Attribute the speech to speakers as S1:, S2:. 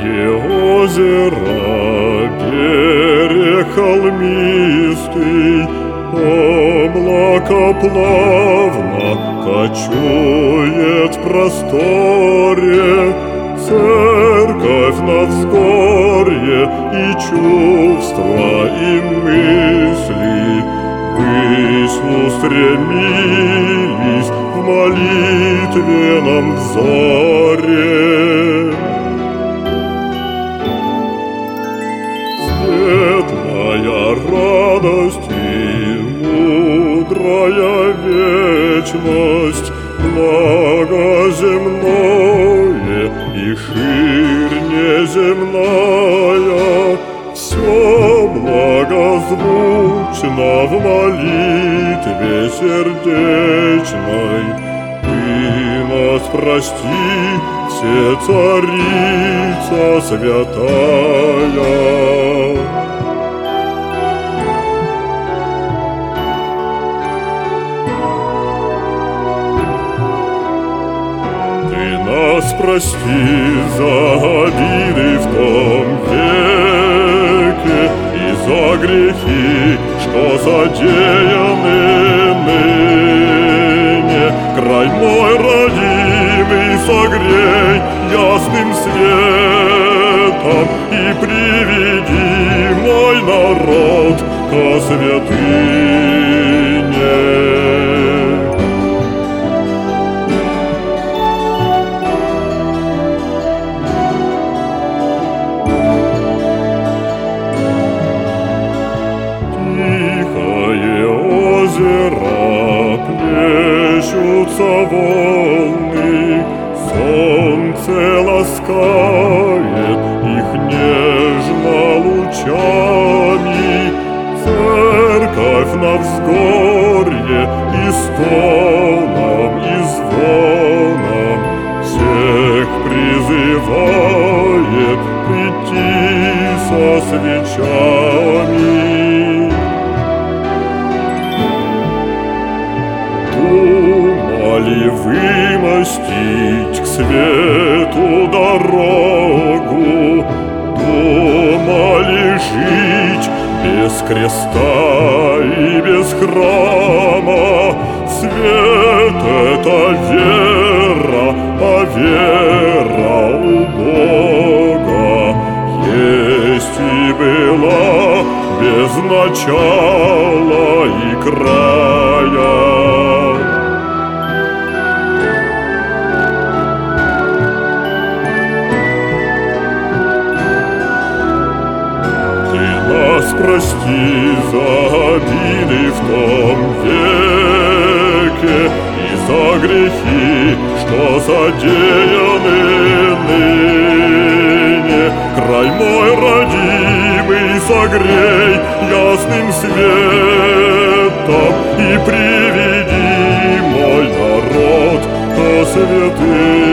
S1: озеро, берег холмистый, облако плавно кочует в просторе, церковь на взгорье, и чувства, и мысли ввысь устремились в молитвенном взоре. Светлая радость и мудрая вечность, благо земное и ширь неземная, все благозвучно в молитве сердечной. Ты нас прости, Всецарица святая. Нас прости за обиды в том веке и за грехи, что задеяны ныне. Край мой родимый согрей ясным светом и приведи мой народ ко святыне. Озера, плещутся волны, солнце ласкает их нежно лучами. Церковь на взгорье и стоном, и звоном всех призывает прийти со свечами. Думали вымостить к свету дорогу, думали жить без креста и без храма. Свет — это вера, а вера у Бога есть и была без начала и края. Прости за обиды в том веке и за грехи, что задеяны ныне. Край мой родимый согрей ясным светом и приведи мой народ ко святым.